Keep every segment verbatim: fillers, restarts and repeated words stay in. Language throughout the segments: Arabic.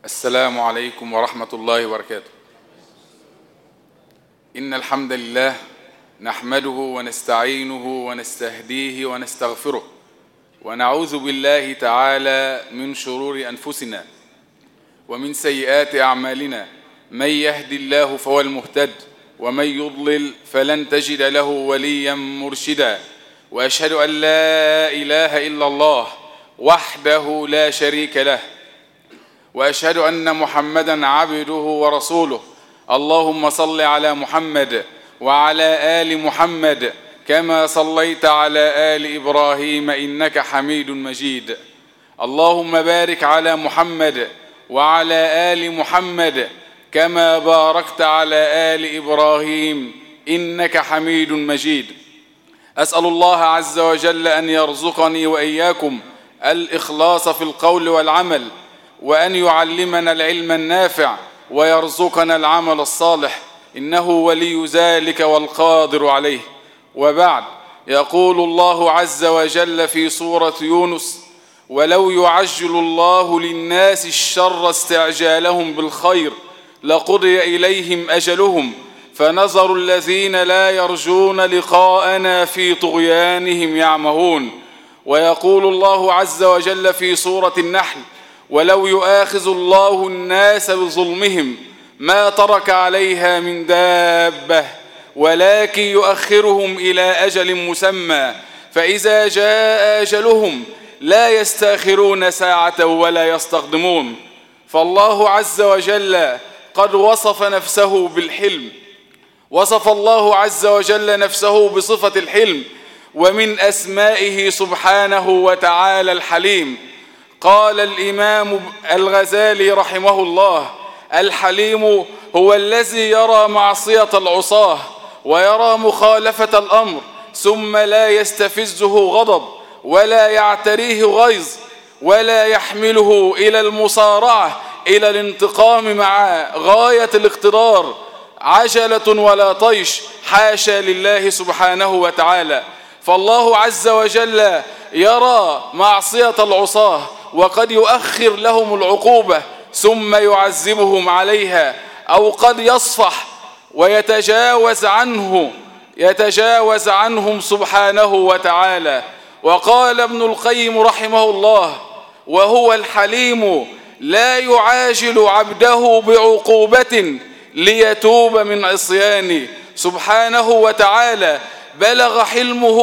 السلام عليكم ورحمة الله وبركاته. إن الحمد لله نحمده ونستعينه ونستهديه ونستغفره، ونعوذ بالله تعالى من شرور أنفسنا ومن سيئات أعمالنا. من يهد الله فهو المهتد، ومن يضلل فلن تجد له وليا مرشدا. وأشهد أن لا إله إلا الله وحده لا شريك له، وأشهد أن محمدا عبده ورسوله. اللهم صل على محمد وعلى آل محمد كما صليت على آل إبراهيم إنك حميد مجيد. اللهم بارك على محمد وعلى آل محمد كما باركت على آل إبراهيم إنك حميد مجيد. أسأل الله عز وجل أن يرزقني وإياكم الإخلاص في القول والعمل، وأن يعلمنا العلم النافع، ويرزقنا العمل الصالح، إنه ولي ذلك والقادر عليه. وبعد، يقول الله عز وجل في سورة يونس: ولو يعجل الله للناس الشر استعجالهم بالخير لقضي إليهم أجلهم فنظر الذين لا يرجون لقاءنا في طغيانهم يعمهون. ويقول الله عز وجل في سورة النحل: ولو يؤاخذ الله الناس بظلمهم ما ترك عليها من دابة ولكن يؤخرهم إلى أجل مسمى فإذا جاء أجلهم لا يستأخرون ساعة ولا يستقدمون. فالله عز وجل قد وصف نفسه بالحلم، وصف الله عز وجل نفسه بصفة الحلم، ومن أسمائه سبحانه وتعالى الحليم. قال الإمام الغزالي رحمه الله: الحليم هو الذي يرى معصية العصاة ويرى مخالفة الأمر ثم لا يستفزه غضب ولا يعتريه غيظ ولا يحمله إلى المصارعة إلى الانتقام مع غاية الاقتدار عجلة ولا طيش، حاشا لله سبحانه وتعالى. فالله عز وجل يرى معصية العصاة وقد يؤخر لهم العقوبة ثم يعذبهم عليها، أو قد يصفح ويتجاوز عنه يتجاوز عنهم سبحانه وتعالى. وقال ابن القيم رحمه الله: وهو الحليم لا يعاجل عبده بعقوبة ليتوب من عصيانه سبحانه وتعالى، بلغ حلمه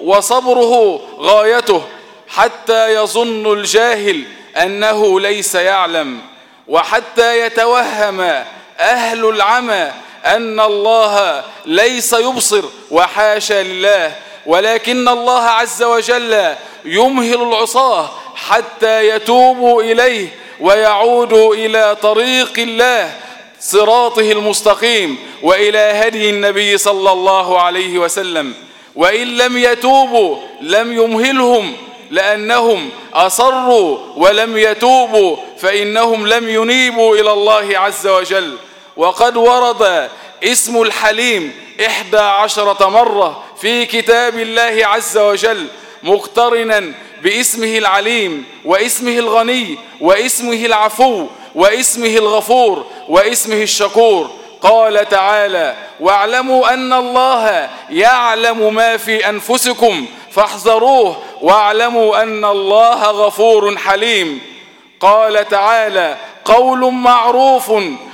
وصبره غايته حتى يظن الجاهل أنه ليس يعلم، وحتى يتوهم أهل العمى أن الله ليس يبصر، وحاشا لله. ولكن الله عز وجل يمهل العصاة حتى يتوبوا إليه ويعودوا إلى طريق الله صراطه المستقيم وإلى هدي النبي صلى الله عليه وسلم. وإن لم يتوبوا لم يمهلهم، لأنهم أصروا ولم يتوبوا فإنهم لم ينيبوا إلى الله عز وجل. وقد ورد اسم الحليم إحدى عشرة مرة في كتاب الله عز وجل، مقترنا باسمه العليم واسمه الغني واسمه العفو واسمه الغفور واسمه الشكور. قال تعالى: واعلموا أن الله يعلم ما في أنفسكم فاحذروه واعلموا أن الله غفور حليم. قال تعالى: قول معروف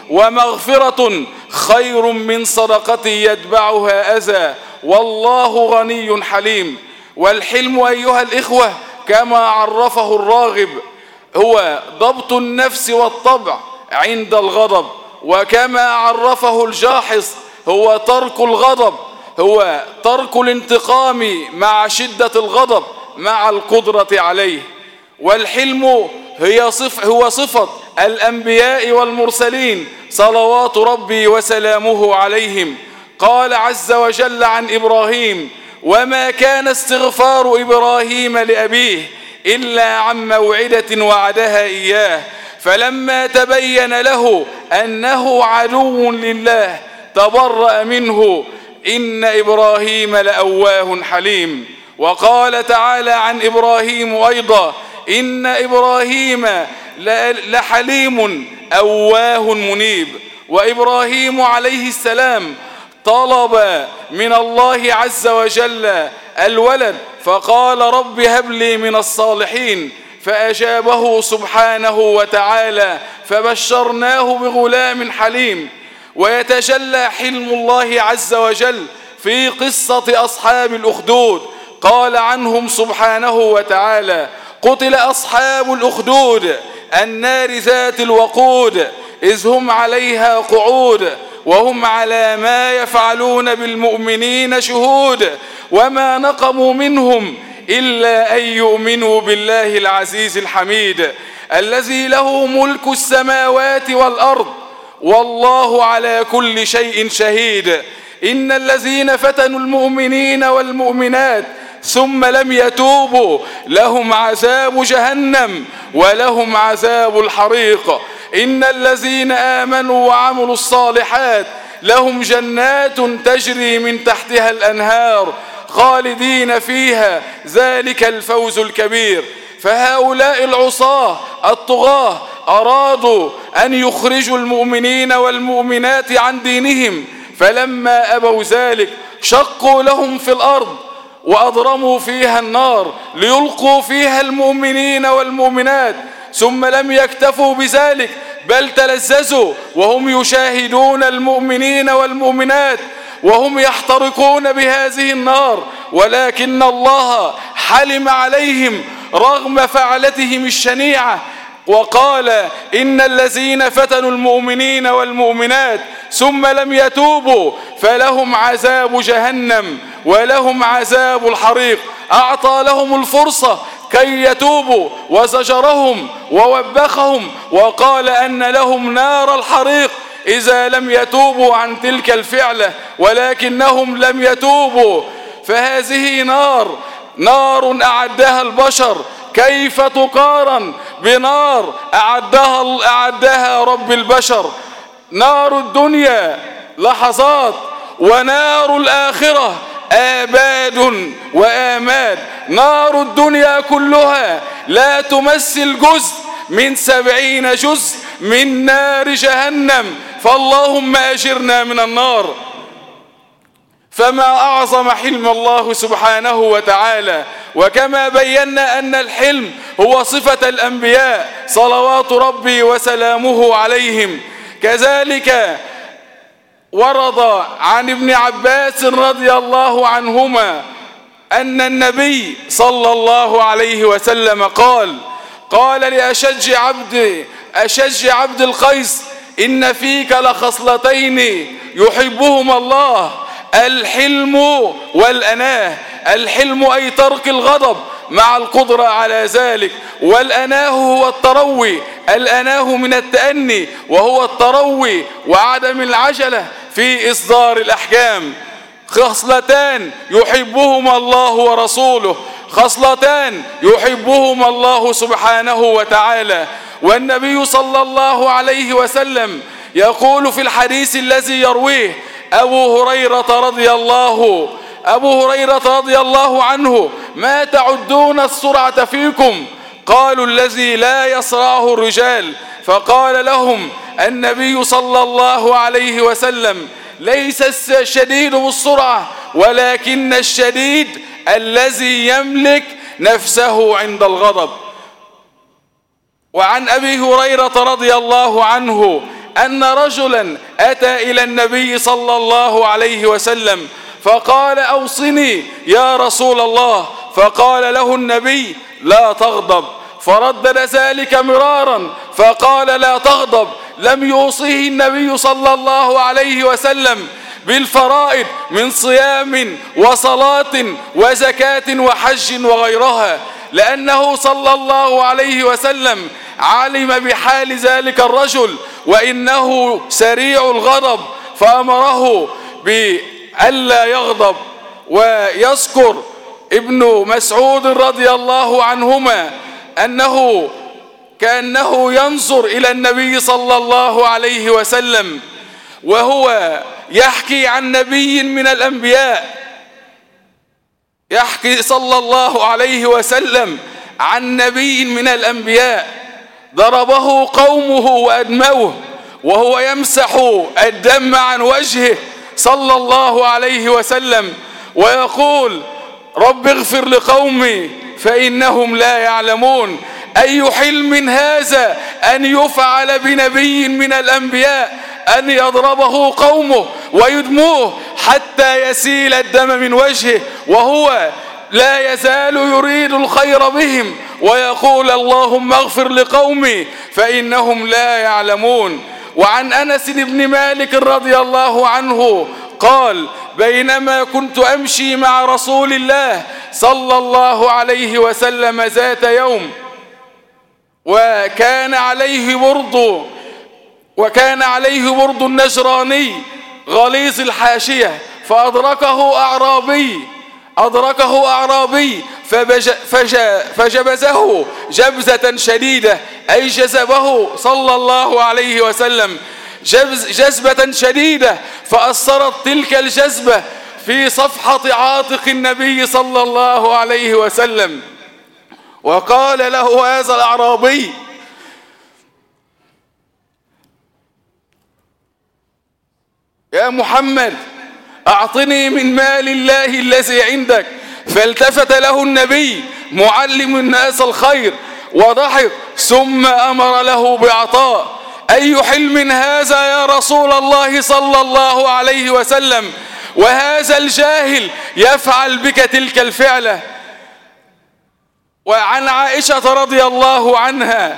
ومغفرة خير من صدقة يتبعها أذى والله غني حليم. والحلم أيها الإخوة كما عرفه الراغب هو ضبط النفس والطبع عند الغضب، وكما عرفه الجاحظ هو ترك الغضب، هو ترك الانتقام مع شدة الغضب مع القدرة عليه. والحلم هي صف هو صفة الأنبياء والمرسلين صلوات ربي وسلامه عليهم. قال عز وجل عن إبراهيم: وما كان استغفار إبراهيم لأبيه إلا عن موعدة وعدها إياه فلما تبين له أنه عدو لله تبرأ منه إن إبراهيم لأواه حليم. وقال تعالى عن إبراهيم أيضا: إن إبراهيم لحليم أواه منيب. وإبراهيم عليه السلام طلب من الله عز وجل الولد فقال رب هب لي من الصالحين، فأجابه سبحانه وتعالى فبشرناه بغلام حليم. ويتجلى حلم الله عز وجل في قصة أصحاب الأخدود، قال عنهم سبحانه وتعالى قتل أصحاب الأخدود النار ذات الوقود إذ هم عليها قعود وهم على ما يفعلون بالمؤمنين شهود وما نقموا منهم إلا أن يؤمنوا بالله العزيز الحميد الذي له ملك السماوات والأرض والله على كل شيء شهيد. إن الذين فتنوا المؤمنين والمؤمنات ثم لم يتوبوا لهم عذاب جهنم ولهم عذاب الحريق. إن الذين آمنوا وعملوا الصالحات لهم جنات تجري من تحتها الأنهار خالدين فيها ذلك الفوز الكبير. فهؤلاء العصاة الطغاة أرادوا أن يخرجوا المؤمنين والمؤمنات عن دينهم، فلما أبوا ذلك شقوا لهم في الأرض وأضرموا فيها النار ليلقوا فيها المؤمنين والمؤمنات، ثم لم يكتفوا بذلك بل تلذذوا وهم يشاهدون المؤمنين والمؤمنات وهم يحترقون بهذه النار، ولكن الله حلم عليهم رغم فعلتهم الشنيعة وقال إن الذين فتنوا المؤمنين والمؤمنات ثم لم يتوبوا فلهم عذاب جهنم ولهم عذاب الحريق. أعطى لهم الفرصة كي يتوبوا وزجرهم ووبخهم وقال أن لهم نار الحريق إذا لم يتوبوا عن تلك الفعلة، ولكنهم لم يتوبوا. فهذه نار نار أعدها البشر، كيف تقارن بنار أعدها, أعدها رب البشر؟ نار الدنيا لحظات ونار الآخرة آباد وآماد. نار الدنيا كلها لا تمثل جزء من سبعين جزء من نار جهنم، فاللهم أجرنا من النار. فما أعظم حلم الله سبحانه وتعالى. وكما بينا أن الحلم هو صفة الأنبياء صلوات ربي وسلامه عليهم، كذلك ورد عن ابن عباس رضي الله عنهما أن النبي صلى الله عليه وسلم قال قال لأشج عبد أشج عبد القيس إن فيك لخصلتين يحبهما الله، الحلم والأناه. الحلم أي ترك الغضب مع القدرة على ذلك، والأناه هو التروي، الأناه من التأني وهو التروي وعدم العجلة في إصدار الأحكام. خصلتان يحبهما الله ورسوله، خصلتان يحبهما الله سبحانه وتعالى. والنبي صلى الله عليه وسلم يقول في الحديث الذي يرويه أبو هريرة رضي الله أبو هريرة رضي الله عنه: ما تعدون السرعة فيكم؟ قالوا: الذي لا يسرعه الرجال. فقال لهم النبي صلى الله عليه وسلم: ليس الشديد بالسرعة ولكن الشديد الذي يملك نفسه عند الغضب. وعن أبي هريرة رضي الله عنه أن رجلا أتى إلى النبي صلى الله عليه وسلم فقال: أوصني يا رسول الله. فقال له النبي: لا تغضب. فردد ذلك مرارا فقال: لا تغضب. لم يوصيه النبي صلى الله عليه وسلم بالفرائض من صيام وصلاة وزكاة وحج وغيرها، لأنه صلى الله عليه وسلم علم بحال ذلك الرجل وإنه سريع الغضب، فأمره بألا يغضب. ويذكر ابن مسعود رضي الله عنهما أنه كأنه ينظر إلى النبي صلى الله عليه وسلم وهو يحكي عن نبي من الأنبياء، يحكي صلى الله عليه وسلم عن نبي من الأنبياء، ضربه قومه وأدموه وهو يمسح الدم عن وجهه صلى الله عليه وسلم ويقول رب اغفر لقومي فإنهم لا يعلمون. أي حلم هذا أن يفعل بنبي من الأنبياء أن يضربه قومه ويدموه حتى يسيل الدم من وجهه وهو لا يزال يريد الخير بهم ويقول اللهم اغفر لقومي فإنهم لا يعلمون. وعن أنس بن مالك رضي الله عنه قال بينما كنت أمشي مع رسول الله صلى الله عليه وسلم ذات يوم وكان عليه برد وكان عليه برد النجراني غليظ الحاشية فأدركه أعرابي أدركه أعرابي فجبزه جبزة شديدة أي جذبه صلى الله عليه وسلم جذبة شديدة فأثرت تلك الجذبة في صفحة عاتق النبي صلى الله عليه وسلم. وقال له هذا الأعرابي يا محمد أعطني من مال الله الذي عندك. فالتفت له النبي معلم الناس الخير وضحك ثم أمر له بعطاء. أي حلم هذا يا رسول الله صلى الله عليه وسلم وهذا الجاهل يفعل بك تلك الفعلة. وعن عائشة رضي الله عنها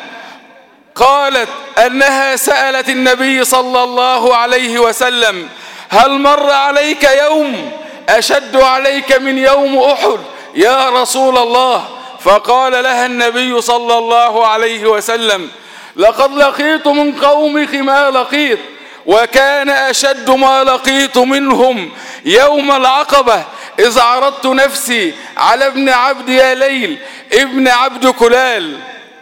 قالت أنها سألت النبي صلى الله عليه وسلم هل مر عليك يوم أشد عليك من يوم أحد يا رسول الله؟ فقال لها النبي صلى الله عليه وسلم لقد لقيت من قومك ما لقيت وكان أشد ما لقيت منهم يوم العقبة إذ عرضت نفسي على ابن عبد ياليل ابن عبد كلال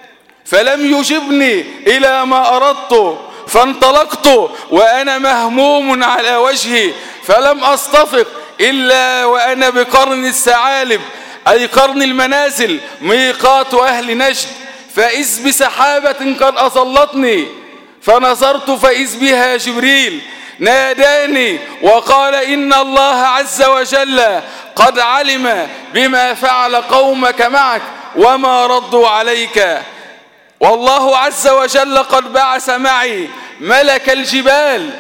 فلم يجبني إلى ما أردت فانطلقت وأنا مهموم على وجهي فلم أستفق إلا وأنا بقرن الثعالب أي قرن المنازل ميقات أهل نجد فإذ بسحابة قد أظلتني فنظرت فإذ بها جبريل ناداني وقال إن الله عز وجل قد علم بما فعل قومك معك وما ردوا عليك والله عز وجل قد بعث معي ملك الجبال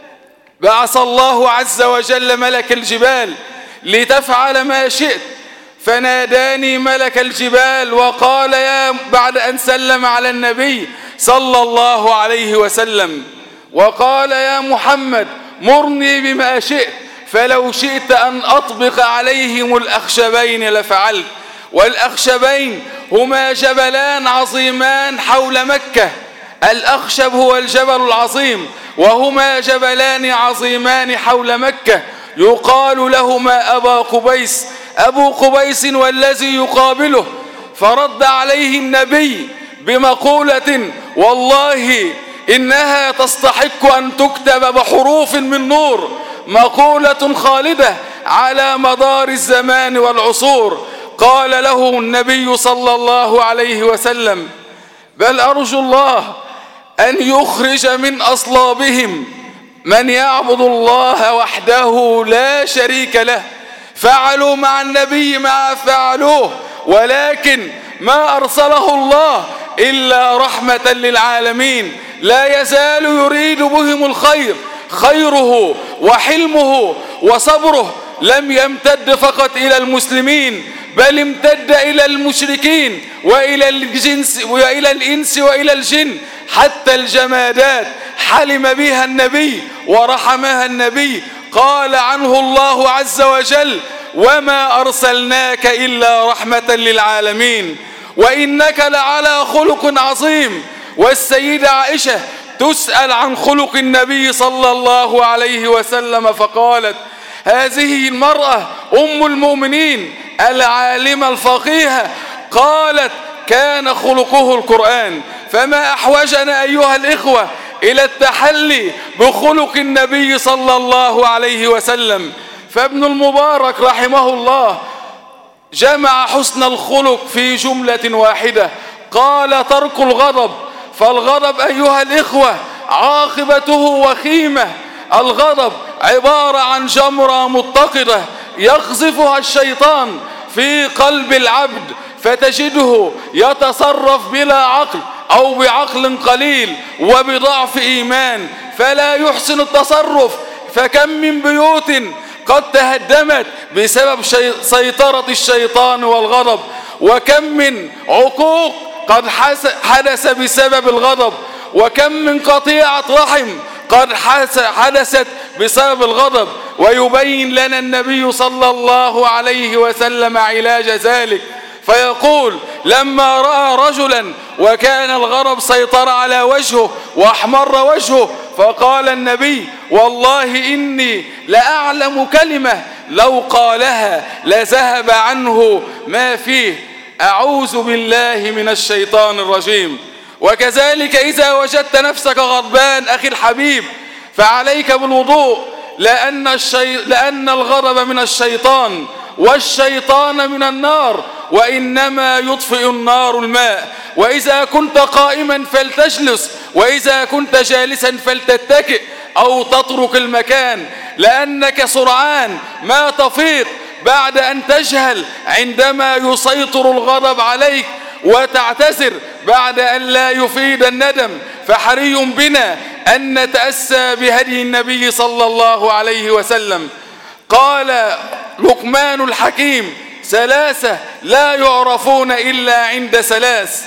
بعث الله عز وجل ملك الجبال لتفعل ما شئت. فناداني ملك الجبال وقال يا بعد أن سلم على النبي صلى الله عليه وسلم وقال يا محمد مرني بما شئت فلو شئت أن أطبق عليهم الأخشبين لفعلت. والأخشبين هما جبلان عظيمان حول مكة. الأخشب هو الجبل العظيم وهما جبلان عظيمان حول مكة يقال لهما أبا قبيس أبو قبيس والذي يقابله. فرد عليه النبي بمقولة والله إنها تستحق أن تكتب بحروف من نور مقولة خالدة على مدار الزمان والعصور. قال له النبي صلى الله عليه وسلم بل أرجو الله أن يخرج من أصلابهم من يعبد الله وحده لا شريك له. فعلوا مع النبي ما فعلوه ولكن ما أرسله الله إلا رحمة للعالمين لا يزال يريد بهم الخير. خيره وحلمه وصبره لم يمتد فقط إلى المسلمين بل امتد إلى المشركين وإلى الجنس وإلى الإنس وإلى الجن حتى الجمادات حلم بها النبي ورحمها النبي. قال عنه الله عز وجل وما أرسلناك إلا رحمة للعالمين وإنك لعلى خلق عظيم. والسيدة عائشة تسأل عن خلق النبي صلى الله عليه وسلم فقالت هذه المرأة أم المؤمنين العالمة الفقيهة قالت كان خلقه القرآن. فما أحوجنا أيها الإخوة إلى التحلي بخلق النبي صلى الله عليه وسلم. فابن المبارك رحمه الله جمع حسن الخلق في جملة واحدة قال ترك الغضب فالغضب أيها الإخوة عاقبته وخيمة. الغضب عبارة عن جمرة متقدة يقذفها الشيطان في قلب العبد، فتجده يتصرف بلا عقل أو بعقل قليل وبضعف إيمان، فلا يحسن التصرف. فكم من بيوت قد تهدمت بسبب سيطرة الشيطان والغضب، وكم من عقوق قد حدث بسبب الغضب، وكم من قطيعة رحم قد حدثت بسبب الغضب. ويبين لنا النبي صلى الله عليه وسلم علاج ذلك، فيقول لما رأى رجلا وكان الغضب سيطر على وجهه وأحمر وجهه، فقال النبي والله إني لأعلم كلمة لو قالها لذهب عنه ما فيه، أعوذ بالله من الشيطان الرجيم. وكذلك إذا وجدت نفسك غضبان أخي الحبيب فعليك بالوضوء، لأن, الشي... لأن الغضب من الشيطان والشيطان من النار، وإنما يطفئ النار الماء. وإذا كنت قائما فلتجلس، وإذا كنت جالسا فلتتكئ أو تترك المكان، لأنك سرعان ما تفيق بعد أن تجهل عندما يسيطر الغضب عليك، وتعتذر بعد أن لا يفيد الندم. فحري بنا أن نتأسى بهدي النبي صلى الله عليه وسلم. قال لقمان الحكيم ثلاثة لا يعرفون إلا عند ثلاث: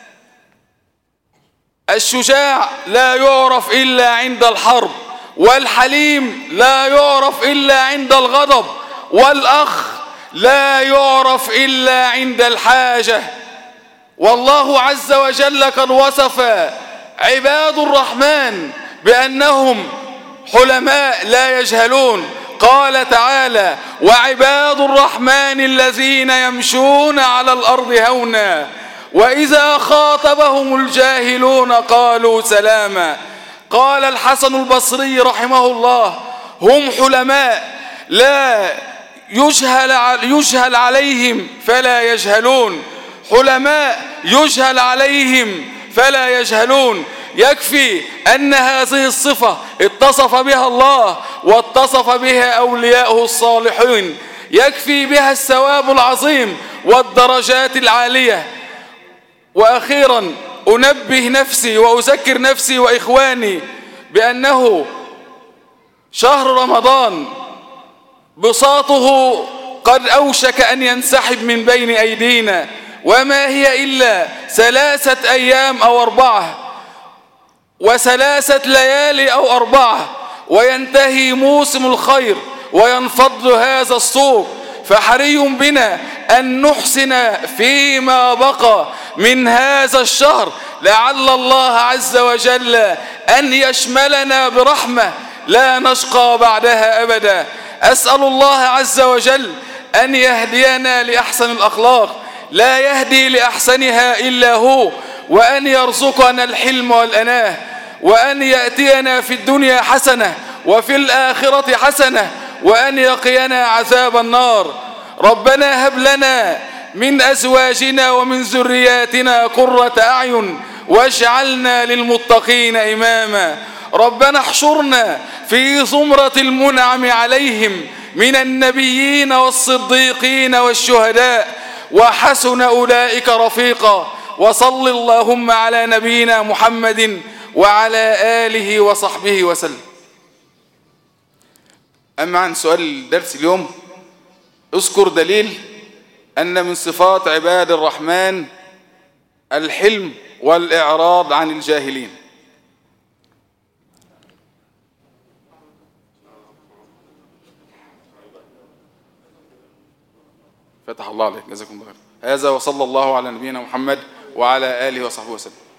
الشجاع لا يعرف إلا عند الحرب، والحليم لا يعرف إلا عند الغضب، والأخ لا يعرف إلا عند الحاجة. والله عز وجل قد وصف عباد الرحمن بأنهم حلماء لا يجهلون. قال تعالى وعباد الرحمن الذين يمشون على الأرض هونا وإذا خاطبهم الجاهلون قالوا سلاما. قال الحسن البصري رحمه الله هم حلماء لا يجهل, يجهل عليهم فلا يجهلون، حلماء يجهل عليهم فلا يجهلون. يكفي أن هذه الصفة اتصف بها الله واتصف بها أولياؤه الصالحين، يكفي بها الثواب العظيم والدرجات العالية. وأخيرا أنبه نفسي وأذكر نفسي وإخواني بأنه شهر رمضان بساطه قد أوشك أن ينسحب من بين أيدينا، وما هي إلا ثلاثة أيام أو أربعة وثلاثة ليالي أو أربعة وينتهي موسم الخير وينفض هذا الصوم. فحري بنا أن نحسن فيما بقى من هذا الشهر، لعل الله عز وجل أن يشملنا برحمة لا نشقى بعدها أبدا. أسأل الله عز وجل أن يهدينا لأحسن الأخلاق لا يهدي لأحسنها إلا هو، وأن يرزقنا الحلم والأناه، وأن يأتينا في الدنيا حسنة وفي الآخرة حسنة، وأن يقينا عذاب النار. ربنا هب لنا من أزواجنا ومن ذرياتنا قرة أعين واجعلنا للمتقين إماما. ربنا احشرنا في زمرة المنعم عليهم من النبيين والصديقين والشهداء وحسن أولئك رفيقا. وصل اللهم على نبينا محمد وعلى آله وصحبه وسلم. أما عن سؤال درس اليوم، اذكر دليل أن من صفات عباد الرحمن الحلم والإعراض عن الجاهلين. فتح الله عليك، جزاكم الله خير. هذا وصلى الله على نبينا محمد وعلى آله وصحبه وسلم.